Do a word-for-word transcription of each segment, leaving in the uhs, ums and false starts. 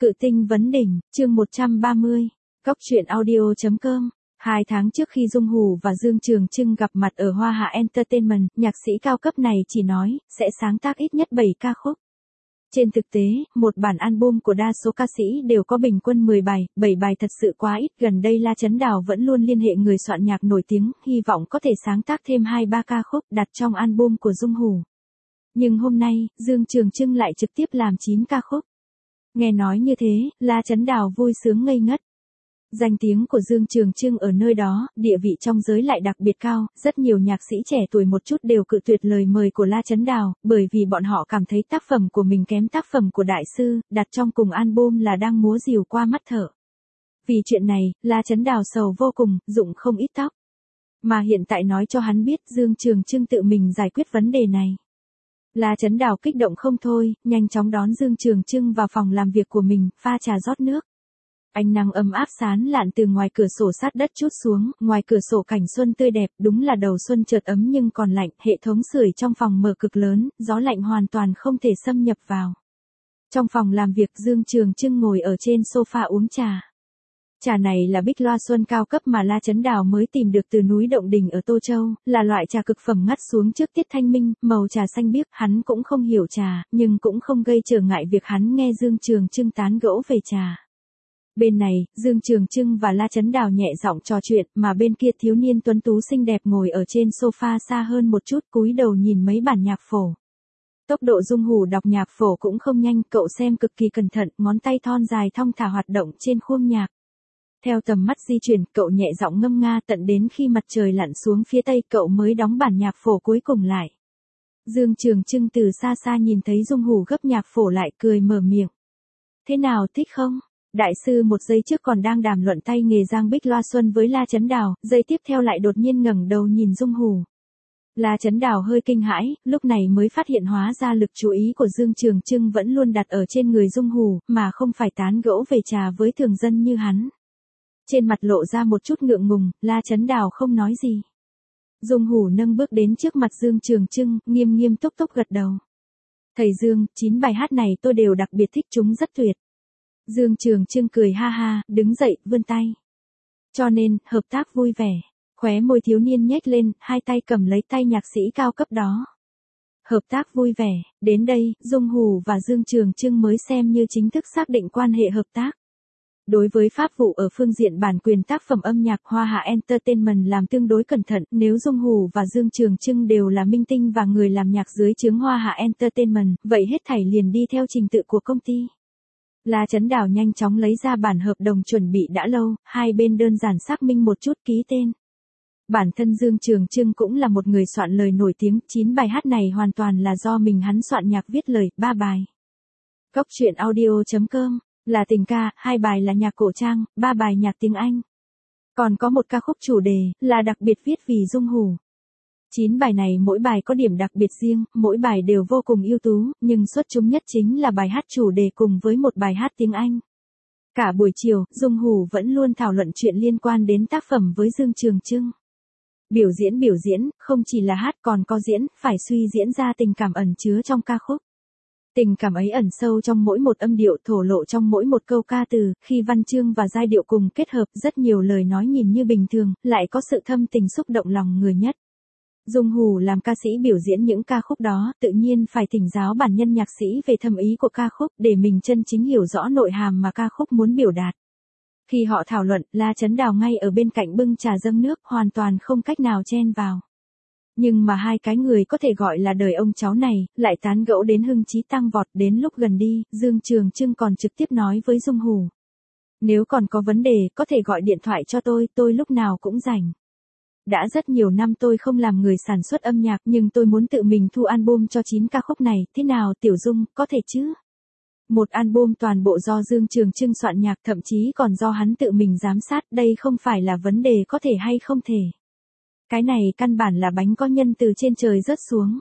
Cự tinh vấn đỉnh, chương một trăm ba mươi. Góc truyện audio.com. Hai tháng trước khi Dung Hủ và Dương Trường Trưng gặp mặt ở Hoa Hạ Entertainment, nhạc sĩ cao cấp này chỉ nói, sẽ sáng tác ít nhất bảy ca khúc. Trên thực tế, một bản album của đa số ca sĩ đều có bình quân mười bài, bảy bài thật sự quá ít. Gần đây La Chấn Đào vẫn luôn liên hệ người soạn nhạc nổi tiếng, hy vọng có thể sáng tác thêm hai ba ca khúc đặt trong album của Dung Hủ. Nhưng hôm nay, Dương Trường Trưng lại trực tiếp làm chín ca khúc. Nghe nói như thế, La Chấn Đào vui sướng ngây ngất. Danh tiếng của Dương Trường Trưng ở nơi đó, địa vị trong giới lại đặc biệt cao, rất nhiều nhạc sĩ trẻ tuổi một chút đều cự tuyệt lời mời của La Chấn Đào, bởi vì bọn họ cảm thấy tác phẩm của mình kém tác phẩm của đại sư, đặt trong cùng album là đang múa rìu qua mắt thợ. Vì chuyện này, La Chấn Đào sầu vô cùng, rụng không ít tóc. Mà hiện tại nói cho hắn biết Dương Trường Trưng tự mình giải quyết vấn đề này. La Chấn Đào kích động không thôi, nhanh chóng đón Dương Trường Trưng vào phòng làm việc của mình, pha trà rót nước. Ánh nắng ấm áp sán lạn từ ngoài cửa sổ sát đất trút xuống, ngoài cửa sổ cảnh xuân tươi đẹp, đúng là đầu xuân chợt ấm nhưng còn lạnh, hệ thống sưởi trong phòng mở cực lớn, gió lạnh hoàn toàn không thể xâm nhập vào. Trong phòng làm việc Dương Trường Trưng ngồi ở trên sofa uống trà. Trà này là bích loa xuân cao cấp mà La Chấn Đào mới tìm được từ núi Động Đình ở Tô Châu, là loại trà cực phẩm ngắt xuống trước tiết thanh minh, màu trà xanh biếc, hắn cũng không hiểu trà, nhưng cũng không gây trở ngại việc hắn nghe Dương Trường Trưng tán gẫu về trà. Bên này, Dương Trường Trưng và La Chấn Đào nhẹ giọng trò chuyện, mà bên kia thiếu niên tuấn tú xinh đẹp ngồi ở trên sofa xa hơn một chút, cúi đầu nhìn mấy bản nhạc phổ. Tốc độ Dung Hủ đọc nhạc phổ cũng không nhanh, cậu xem cực kỳ cẩn thận, ngón tay thon dài thong thả hoạt động trên khuôn nhạc. Theo tầm mắt di chuyển, cậu nhẹ giọng ngâm nga tận đến khi mặt trời lặn xuống phía tây cậu mới đóng bản nhạc phổ cuối cùng lại. Dương Trường Trưng từ xa xa nhìn thấy Dung Hủ gấp nhạc phổ lại cười mở miệng. Thế nào, thích không? Đại sư một giây trước còn đang đàm luận tay nghề giang bích loa xuân với La Chấn Đào, giây tiếp theo lại đột nhiên ngẩng đầu nhìn Dung Hủ. La Chấn Đào hơi kinh hãi, lúc này mới phát hiện hóa ra lực chú ý của Dương Trường Trưng vẫn luôn đặt ở trên người Dung Hủ, mà không phải tán gẫu về trà với thường dân như hắn. Trên mặt lộ ra một chút ngượng ngùng, La Chấn Đào không nói gì. Dung Hủ nâng bước đến trước mặt Dương Trường Trưng, nghiêm nghiêm túc túc gật đầu. Thầy Dương, chín bài hát này tôi đều đặc biệt thích, chúng rất tuyệt. Dương Trường Trưng cười ha ha, đứng dậy, vươn tay. Cho nên, hợp tác vui vẻ. Khóe môi thiếu niên nhếch lên, hai tay cầm lấy tay nhạc sĩ cao cấp đó. Hợp tác vui vẻ, đến đây, Dung Hủ và Dương Trường Trưng mới xem như chính thức xác định quan hệ hợp tác. Đối với pháp vụ ở phương diện bản quyền tác phẩm âm nhạc, Hoa Hạ Entertainment làm tương đối cẩn thận, nếu Dung Hủ và Dương Trường Trưng đều là minh tinh và người làm nhạc dưới trướng Hoa Hạ Entertainment, vậy hết thảy liền đi theo trình tự của công ty. La Chấn Đào nhanh chóng lấy ra bản hợp đồng chuẩn bị đã lâu, hai bên đơn giản xác minh một chút ký tên. Bản thân Dương Trường Trưng cũng là một người soạn lời nổi tiếng, chín bài hát này hoàn toàn là do mình hắn soạn nhạc viết lời, ba bài. Góc truyện audio.com. Là tình ca, hai bài là nhạc cổ trang, ba bài nhạc tiếng Anh. Còn có một ca khúc chủ đề, là đặc biệt viết vì Dung Hủ. Chín bài này mỗi bài có điểm đặc biệt riêng, mỗi bài đều vô cùng ưu tú, nhưng xuất chúng nhất chính là bài hát chủ đề cùng với một bài hát tiếng Anh. Cả buổi chiều, Dung Hủ vẫn luôn thảo luận chuyện liên quan đến tác phẩm với Dương Trường Trưng. Biểu diễn biểu diễn, không chỉ là hát còn có diễn, phải suy diễn ra tình cảm ẩn chứa trong ca khúc. Tình cảm ấy ẩn sâu trong mỗi một âm điệu, thổ lộ trong mỗi một câu ca từ, khi văn chương và giai điệu cùng kết hợp, rất nhiều lời nói nhìn như bình thường, lại có sự thâm tình xúc động lòng người nhất. Dung Hủ làm ca sĩ biểu diễn những ca khúc đó, tự nhiên phải thỉnh giáo bản nhân nhạc sĩ về thâm ý của ca khúc, để mình chân chính hiểu rõ nội hàm mà ca khúc muốn biểu đạt. Khi họ thảo luận, La Chấn Đào ngay ở bên cạnh bưng trà dâng nước, hoàn toàn không cách nào chen vào. Nhưng mà hai cái người có thể gọi là đời ông cháu này, lại tán gẫu đến hưng chí tăng vọt. Đến lúc gần đi, Dương Trường Trưng còn trực tiếp nói với Dung Hủ. Nếu còn có vấn đề, có thể gọi điện thoại cho tôi, tôi lúc nào cũng rảnh. Đã rất nhiều năm tôi không làm người sản xuất âm nhạc, nhưng tôi muốn tự mình thu album cho chín ca khúc này, thế nào Tiểu Dung, có thể chứ? Một album toàn bộ do Dương Trường Trưng soạn nhạc, thậm chí còn do hắn tự mình giám sát, đây không phải là vấn đề có thể hay không thể. Cái này căn bản là bánh có nhân từ trên trời rớt xuống.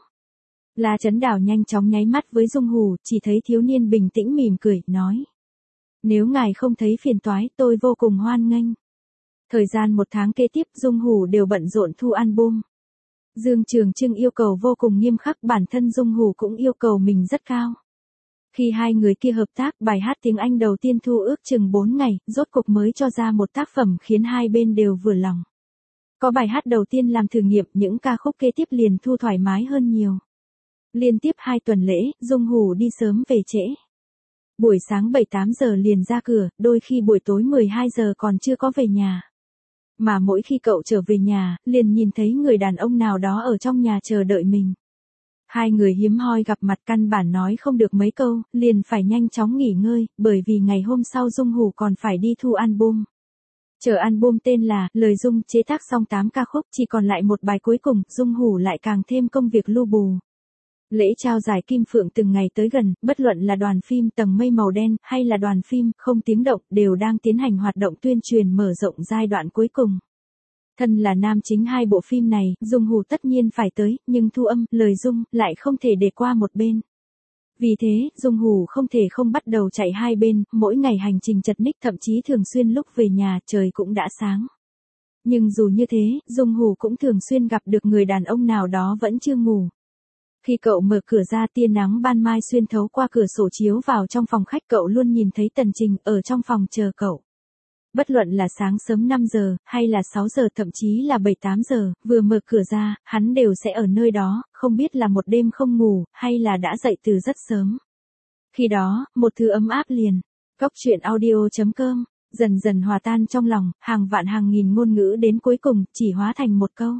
La Chấn Đào nhanh chóng nháy mắt với Dung Hủ, chỉ thấy thiếu niên bình tĩnh mỉm cười, nói. Nếu ngài không thấy phiền toái, tôi vô cùng hoan nghênh. Thời gian một tháng kế tiếp, Dung Hủ đều bận rộn thu album. Dương Trường Trưng yêu cầu vô cùng nghiêm khắc, bản thân Dung Hủ cũng yêu cầu mình rất cao. Khi hai người kia hợp tác, bài hát tiếng Anh đầu tiên thu ước chừng bốn ngày, rốt cục mới cho ra một tác phẩm khiến hai bên đều vừa lòng. Có bài hát đầu tiên làm thử nghiệm, những ca khúc kế tiếp liền thu thoải mái hơn nhiều. Liên tiếp hai tuần lễ, Dung Hủ đi sớm về trễ. Buổi sáng bảy tám giờ liền ra cửa, đôi khi buổi tối mười hai giờ còn chưa có về nhà. Mà mỗi khi cậu trở về nhà, liền nhìn thấy người đàn ông nào đó ở trong nhà chờ đợi mình. Hai người hiếm hoi gặp mặt căn bản nói không được mấy câu, liền phải nhanh chóng nghỉ ngơi, bởi vì ngày hôm sau Dung Hủ còn phải đi thu album. Chờ album tên là Lời Dung chế tác xong tám ca khúc, chỉ còn lại một bài cuối cùng, Dung Hủ lại càng thêm công việc lu bù. Lễ trao giải Kim Phượng từng ngày tới gần, bất luận là đoàn phim Tầng Mây Màu Đen hay là đoàn phim Không Tiếng Động đều đang tiến hành hoạt động tuyên truyền mở rộng giai đoạn cuối cùng. Thân là nam chính hai bộ phim này, Dung Hủ tất nhiên phải tới, nhưng thu âm, Lời Dung lại không thể để qua một bên. Vì thế, Dung Hủ không thể không bắt đầu chạy hai bên, mỗi ngày hành trình chật ních, thậm chí thường xuyên lúc về nhà trời cũng đã sáng. Nhưng dù như thế, Dung Hủ cũng thường xuyên gặp được người đàn ông nào đó vẫn chưa ngủ. Khi cậu mở cửa ra, tia nắng ban mai xuyên thấu qua cửa sổ chiếu vào trong phòng khách, cậu luôn nhìn thấy Tần Trình ở trong phòng chờ cậu. Bất luận là sáng sớm năm giờ, hay là sáu giờ, thậm chí là bảy tám giờ, vừa mở cửa ra, hắn đều sẽ ở nơi đó, không biết là một đêm không ngủ, hay là đã dậy từ rất sớm. Khi đó, một thứ ấm áp liền. Góc truyện audio chấm com, dần dần hòa tan trong lòng, hàng vạn hàng nghìn ngôn ngữ đến cuối cùng, chỉ hóa thành một câu.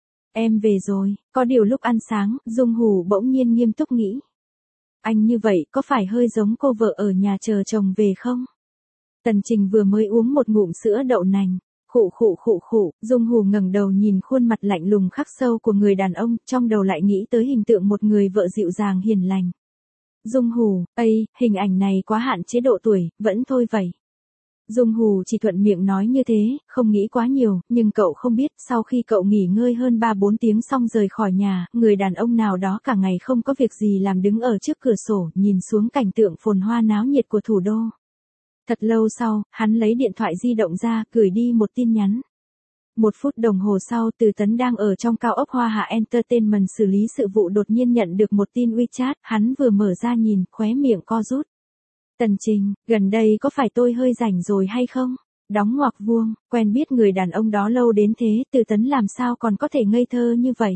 Em về rồi. Có điều lúc ăn sáng, Dung Hủ bỗng nhiên nghiêm túc nghĩ. Anh như vậy có phải hơi giống cô vợ ở nhà chờ chồng về không? Tần Trình vừa mới uống một ngụm sữa đậu nành. Khụ khụ khụ khụ, Dung Hủ ngẩng đầu nhìn khuôn mặt lạnh lùng khắc sâu của người đàn ông, trong đầu lại nghĩ tới hình tượng một người vợ dịu dàng hiền lành. Dung Hủ, ây, hình ảnh này quá hạn chế độ tuổi, vẫn thôi vậy. Dung Hủ chỉ thuận miệng nói như thế, không nghĩ quá nhiều, nhưng cậu không biết, sau khi cậu nghỉ ngơi hơn ba bốn tiếng xong rời khỏi nhà, người đàn ông nào đó cả ngày không có việc gì làm đứng ở trước cửa sổ, nhìn xuống cảnh tượng phồn hoa náo nhiệt của thủ đô. Thật lâu sau, hắn lấy điện thoại di động ra, gửi đi một tin nhắn. Một phút đồng hồ sau, Từ Tấn đang ở trong cao ốc Hoa Hạ Entertainment xử lý sự vụ đột nhiên nhận được một tin WeChat, hắn vừa mở ra nhìn, khóe miệng co rút. Tần Trình, gần đây có phải tôi hơi rảnh rồi hay không? Đóng ngoặc vuông, quen biết người đàn ông đó lâu đến thế, Từ Tấn làm sao còn có thể ngây thơ như vậy?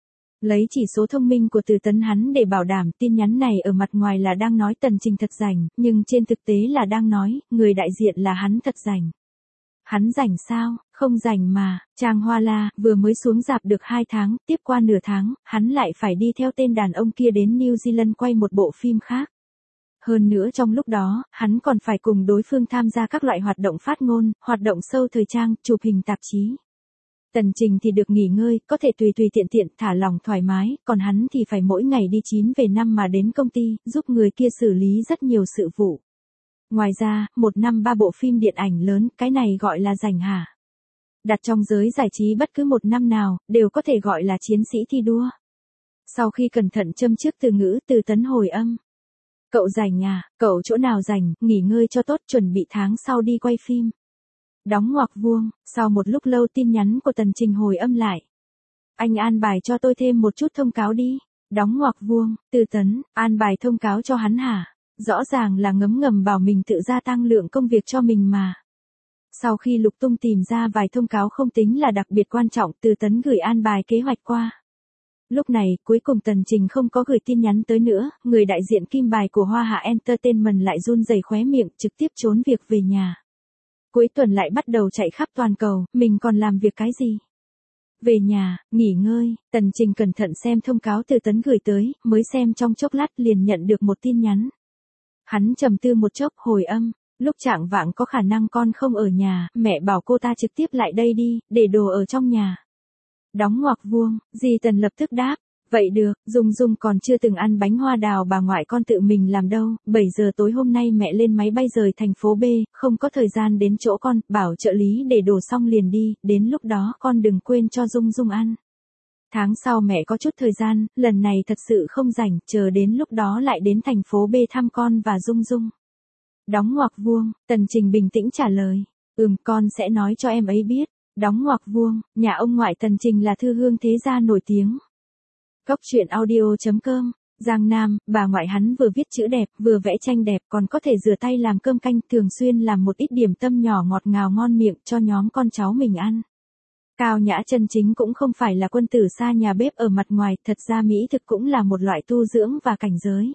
Lấy chỉ số thông minh của Từ Tấn hắn để bảo đảm tin nhắn này ở mặt ngoài là đang nói Tần Trình thật rảnh, nhưng trên thực tế là đang nói, người đại diện là hắn thật rảnh. Hắn rảnh sao? Không rảnh mà, Trang Hoa La vừa mới xuống rạp được hai tháng, tiếp qua nửa tháng, hắn lại phải đi theo tên đàn ông kia đến New Zealand quay một bộ phim khác. Hơn nữa trong lúc đó, hắn còn phải cùng đối phương tham gia các loại hoạt động phát ngôn, hoạt động show thời trang, chụp hình tạp chí. Tần Trình thì được nghỉ ngơi, có thể tùy tùy tiện tiện, thả lỏng thoải mái, còn hắn thì phải mỗi ngày đi chín về năm mà đến công ty, giúp người kia xử lý rất nhiều sự vụ. Ngoài ra, một năm ba bộ phim điện ảnh lớn, cái này gọi là rảnh hả? Đặt trong giới giải trí bất cứ một năm nào, đều có thể gọi là chiến sĩ thi đua. Sau khi cẩn thận châm trước từ ngữ, Từ Tấn hồi âm. Cậu rảnh à, cậu chỗ nào rảnh, nghỉ ngơi cho tốt, chuẩn bị tháng sau đi quay phim. Đóng ngoặc vuông, sau một lúc lâu tin nhắn của Tần Trình hồi âm lại. Anh an bài cho tôi thêm một chút thông cáo đi. Đóng ngoặc vuông, Từ Tấn, an bài thông cáo cho hắn hả? Rõ ràng là ngấm ngầm bảo mình tự gia tăng lượng công việc cho mình mà. Sau khi lục tung tìm ra vài thông cáo không tính là đặc biệt quan trọng, Từ Tấn gửi an bài kế hoạch qua. Lúc này, cuối cùng Tần Trình không có gửi tin nhắn tới nữa, người đại diện kim bài của Hoa Hạ Entertainment lại run rẩy khóe miệng, trực tiếp trốn việc về nhà. Cuối tuần lại bắt đầu chạy khắp toàn cầu, mình còn làm việc cái gì? Về nhà, nghỉ ngơi, Tần Trình cẩn thận xem thông cáo Từ Tấn gửi tới, mới xem trong chốc lát liền nhận được một tin nhắn. Hắn trầm tư một chốc, hồi âm, lúc chạng vạng có khả năng con không ở nhà, mẹ bảo cô ta trực tiếp lại đây đi, để đồ ở trong nhà. Đóng ngoặc vuông, dì Tần lập tức đáp, vậy được, Dung Dung còn chưa từng ăn bánh hoa đào bà ngoại con tự mình làm đâu, bảy giờ tối hôm nay mẹ lên máy bay rời thành phố B, không có thời gian đến chỗ con, bảo trợ lý để đồ xong liền đi, đến lúc đó con đừng quên cho Dung Dung ăn. Tháng sau mẹ có chút thời gian, lần này thật sự không rảnh, chờ đến lúc đó lại đến thành phố B thăm con và Dung Dung. Đóng ngoặc vuông, Tần Trình bình tĩnh trả lời, ừm con sẽ nói cho em ấy biết. Đóng ngoặc vuông, nhà ông ngoại Tần Trình là thư hương thế gia nổi tiếng. Góc truyện audio chấm com Giang Nam, bà ngoại hắn vừa viết chữ đẹp, vừa vẽ tranh đẹp, còn có thể rửa tay làm cơm canh, thường xuyên làm một ít điểm tâm nhỏ ngọt ngào ngon miệng cho nhóm con cháu mình ăn. Cao Nhã chân chính cũng không phải là quân tử xa nhà bếp ở mặt ngoài, thật ra mỹ thực cũng là một loại tu dưỡng và cảnh giới.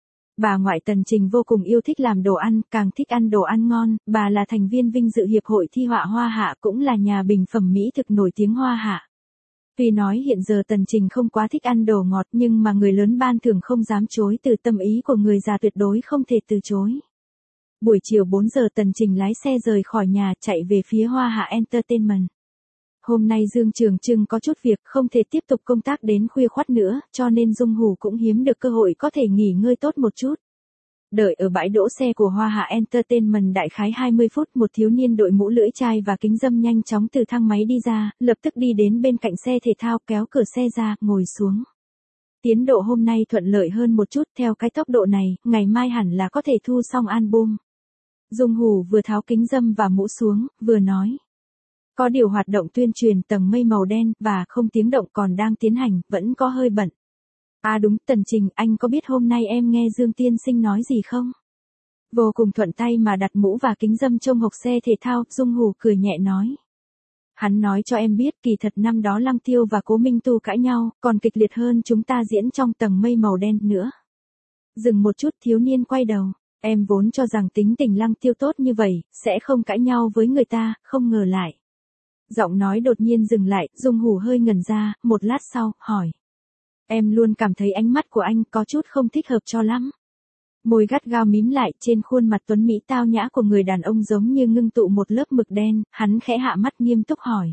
Bà ngoại Tần Trình vô cùng yêu thích làm đồ ăn, càng thích ăn đồ ăn ngon, bà là thành viên vinh dự hiệp hội thi họa Hoa Hạ, cũng là nhà bình phẩm mỹ thực nổi tiếng Hoa Hạ. Tuy nói hiện giờ Tần Trình không quá thích ăn đồ ngọt, nhưng mà người lớn ban thường không dám chối từ tâm ý của người già tuyệt đối không thể từ chối. Buổi chiều bốn giờ Tần Trình lái xe rời khỏi nhà chạy về phía Hoa Hạ Entertainment. Hôm nay Dương Trường Trưng có chút việc không thể tiếp tục công tác đến khuya khoắt nữa, cho nên Dung Hủ cũng hiếm được cơ hội có thể nghỉ ngơi tốt một chút. Đợi ở bãi đỗ xe của Hoa Hạ Entertainment đại khái hai mươi phút, một thiếu niên đội mũ lưỡi chai và kính râm nhanh chóng từ thang máy đi ra, lập tức đi đến bên cạnh xe thể thao, kéo cửa xe ra, ngồi xuống. Tiến độ hôm nay thuận lợi hơn một chút, theo cái tốc độ này, ngày mai hẳn là có thể thu xong album. Dung Hủ vừa tháo kính râm và mũ xuống, vừa nói. Có điều hoạt động tuyên truyền tầng mây màu đen và không tiếng động còn đang tiến hành, vẫn có hơi bận. À đúng, Tần Trình, anh có biết hôm nay em nghe Dương Tiên Sinh nói gì không? Vô cùng thuận tay mà đặt mũ và kính râm trông hộc xe thể thao, Dung Hủ cười nhẹ nói. Hắn nói cho em biết kỳ thật năm đó Lăng Tiêu và Cố Minh Tu cãi nhau, còn kịch liệt hơn chúng ta diễn trong tầng mây màu đen nữa. Dừng một chút, thiếu niên quay đầu. Em vốn cho rằng tính tình Lăng Tiêu tốt như vậy, sẽ không cãi nhau với người ta, không ngờ lại. Giọng nói đột nhiên dừng lại, Dung Hủ hơi ngẩn ra, một lát sau, hỏi. Em luôn cảm thấy ánh mắt của anh có chút không thích hợp cho lắm. Môi gắt gao mím lại, trên khuôn mặt tuấn mỹ tao nhã của người đàn ông giống như ngưng tụ một lớp mực đen, hắn khẽ hạ mắt nghiêm túc hỏi.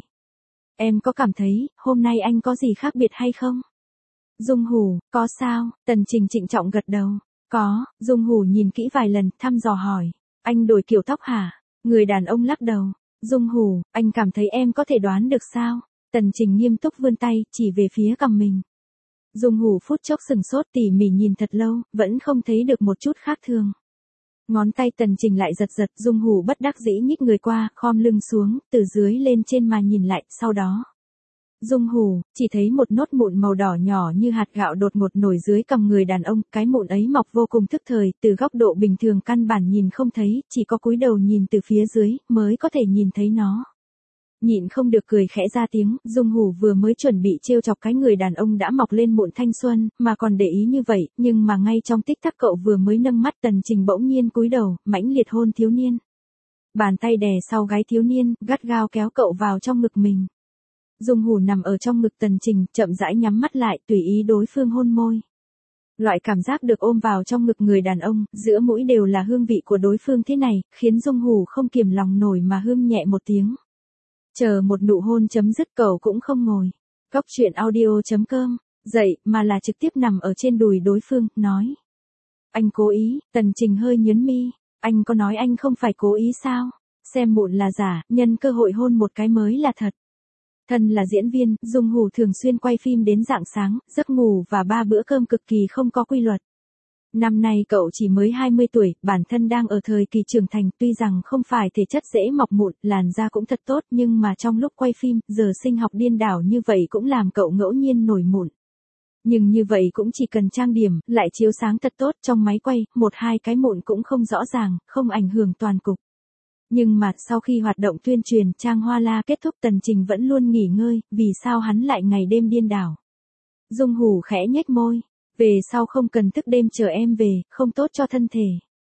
Em có cảm thấy, hôm nay anh có gì khác biệt hay không? Dung Hủ, có sao? Tần Trình trịnh trọng gật đầu. Có, Dung Hủ nhìn kỹ vài lần, thăm dò hỏi. Anh đổi kiểu tóc hả? Người đàn ông lắc đầu. Dung Hủ, anh cảm thấy em có thể đoán được sao? Tần Trình nghiêm túc vươn tay, chỉ về phía cằm mình. Dung Hủ phút chốc sừng sốt tỉ mỉ nhìn thật lâu, vẫn không thấy được một chút khác thường. Ngón tay Tần Trình lại giật giật, Dung Hủ bất đắc dĩ nhích người qua, khom lưng xuống, từ dưới lên trên mà nhìn lại, sau đó. Dung Hủ, chỉ thấy một nốt mụn màu đỏ nhỏ như hạt gạo đột ngột nổi dưới cằm người đàn ông, cái mụn ấy mọc vô cùng thức thời, từ góc độ bình thường căn bản nhìn không thấy, chỉ có cúi đầu nhìn từ phía dưới, mới có thể nhìn thấy nó. Nhịn không được cười khẽ ra tiếng, Dung Hủ vừa mới chuẩn bị trêu chọc cái người đàn ông đã mọc lên mụn thanh xuân, mà còn để ý như vậy, nhưng mà ngay trong tích tắc cậu vừa mới nâng mắt Tần Trình bỗng nhiên cúi đầu, mãnh liệt hôn thiếu niên. Bàn tay đè sau gáy thiếu niên, gắt gao kéo cậu vào trong ngực mình. Dung Hủ nằm ở trong ngực Tần Trình, chậm rãi nhắm mắt lại, tùy ý đối phương hôn môi. Loại cảm giác được ôm vào trong ngực người đàn ông, giữa mũi đều là hương vị của đối phương thế này, khiến Dung Hủ không kiềm lòng nổi mà hương nhẹ một tiếng. Chờ một nụ hôn chấm dứt cậu cũng không ngồi. Góc chuyện audio chấm com, dậy, mà là trực tiếp nằm ở trên đùi đối phương, nói. Anh cố ý, Tần Trình hơi nhớn mi, anh có nói anh không phải cố ý sao? Xem mụn là giả, nhân cơ hội hôn một cái mới là thật. Thân là diễn viên, Dung Hủ thường xuyên quay phim đến rạng sáng, giấc ngủ và ba bữa cơm cực kỳ không có quy luật. Năm nay cậu chỉ mới hai mươi tuổi, bản thân đang ở thời kỳ trưởng thành, tuy rằng không phải thể chất dễ mọc mụn, làn da cũng thật tốt, nhưng mà trong lúc quay phim, giờ sinh học điên đảo như vậy cũng làm cậu ngẫu nhiên nổi mụn. Nhưng như vậy cũng chỉ cần trang điểm, lại chiếu sáng thật tốt trong máy quay, một hai cái mụn cũng không rõ ràng, không ảnh hưởng toàn cục. Nhưng mà sau khi hoạt động tuyên truyền Trang Hoa La kết thúc, Tần Trình vẫn luôn nghỉ ngơi, vì sao hắn lại ngày đêm điên đảo. Dung Hủ khẽ nhếch môi. Về sau không cần thức đêm chờ em về, không tốt cho thân thể.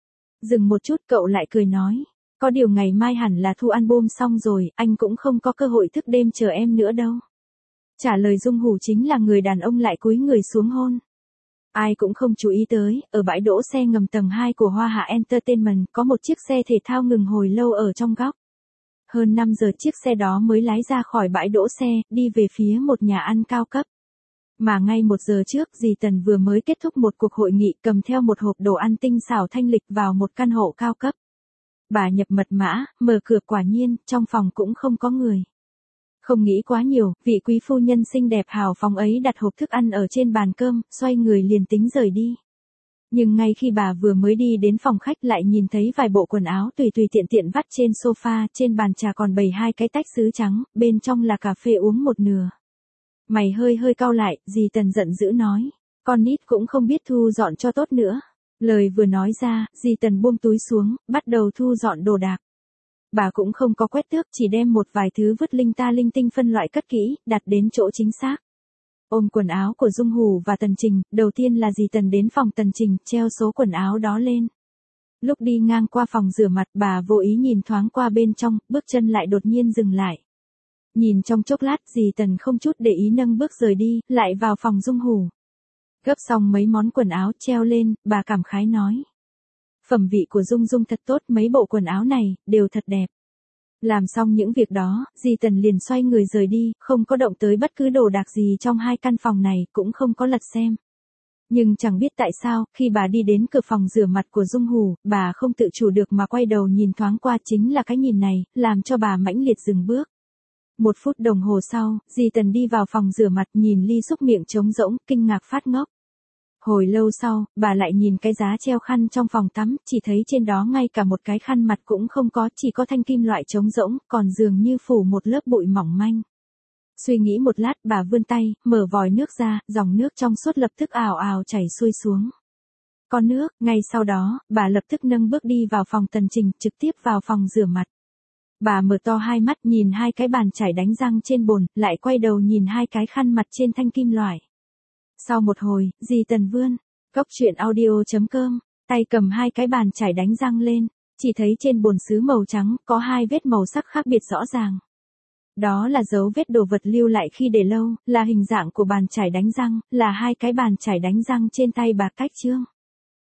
Dừng một chút cậu lại cười nói. Có điều ngày mai hẳn là thu album xong rồi, anh cũng không có cơ hội thức đêm chờ em nữa đâu. Trả lời Dung Hủ chính là người đàn ông lại cúi người xuống hôn. Ai cũng không chú ý tới, ở bãi đỗ xe ngầm tầng hai của Hoa Hạ Entertainment có một chiếc xe thể thao ngừng hồi lâu ở trong góc. Hơn năm giờ chiếc xe đó mới lái ra khỏi bãi đỗ xe, đi về phía một nhà ăn cao cấp. Mà ngay một giờ trước, dì Tần vừa mới kết thúc một cuộc hội nghị, cầm theo một hộp đồ ăn tinh xảo thanh lịch vào một căn hộ cao cấp. Bà nhập mật mã, mở cửa, quả nhiên, trong phòng cũng không có người. Không nghĩ quá nhiều, vị quý phu nhân xinh đẹp hào phóng ấy đặt hộp thức ăn ở trên bàn cơm, xoay người liền tính rời đi. Nhưng ngay khi bà vừa mới đi đến phòng khách lại nhìn thấy vài bộ quần áo tùy tùy tiện tiện vắt trên sofa, trên bàn trà còn bày hai cái tách sứ trắng, bên trong là cà phê uống một nửa. Mày hơi hơi cau lại, dì Tần giận dữ nói. Con nít cũng không biết thu dọn cho tốt nữa. Lời vừa nói ra, dì Tần buông túi xuống, bắt đầu thu dọn đồ đạc. Bà cũng không có quét tước, chỉ đem một vài thứ vứt linh ta linh tinh phân loại cất kỹ, đặt đến chỗ chính xác. Ôm quần áo của Dung Hủ và Tần Trình, đầu tiên là dì Tần đến phòng Tần Trình, treo số quần áo đó lên. Lúc đi ngang qua phòng rửa mặt, bà vô ý nhìn thoáng qua bên trong, bước chân lại đột nhiên dừng lại. Nhìn trong chốc lát, dì Tần không chút để ý nâng bước rời đi, lại vào phòng Dung Hủ. Gấp xong mấy món quần áo treo lên, bà cảm khái nói. Phẩm vị của Dung Dung thật tốt, mấy bộ quần áo này, đều thật đẹp. Làm xong những việc đó, dì Tần liền xoay người rời đi, không có động tới bất cứ đồ đạc gì trong hai căn phòng này, cũng không có lật xem. Nhưng chẳng biết tại sao, khi bà đi đến cửa phòng rửa mặt của Dung Hủ, bà không tự chủ được mà quay đầu nhìn thoáng qua, chính là cái nhìn này, làm cho bà mãnh liệt dừng bước. Một phút đồng hồ sau, dì Tần đi vào phòng rửa mặt, nhìn ly xúc miệng trống rỗng, kinh ngạc phát ngốc. Hồi lâu sau, bà lại nhìn cái giá treo khăn trong phòng tắm, chỉ thấy trên đó ngay cả một cái khăn mặt cũng không có, chỉ có thanh kim loại trống rỗng, còn dường như phủ một lớp bụi mỏng manh. Suy nghĩ một lát, bà vươn tay, mở vòi nước ra, dòng nước trong suốt lập tức ào ào chảy xuôi xuống. Có nước, ngay sau đó, bà lập tức nâng bước đi vào phòng Tần Trình, trực tiếp vào phòng rửa mặt. Bà mở to hai mắt nhìn hai cái bàn chải đánh răng trên bồn, lại quay đầu nhìn hai cái khăn mặt trên thanh kim loại. Sau một hồi, dì Tần vươn, cốc truyện audio chấm com, tay cầm hai cái bàn chải đánh răng lên, chỉ thấy trên bồn sứ màu trắng có hai vết màu sắc khác biệt rõ ràng. Đó là dấu vết đồ vật lưu lại khi để lâu, là hình dạng của bàn chải đánh răng, là hai cái bàn chải đánh răng trên tay bà Cách Trương.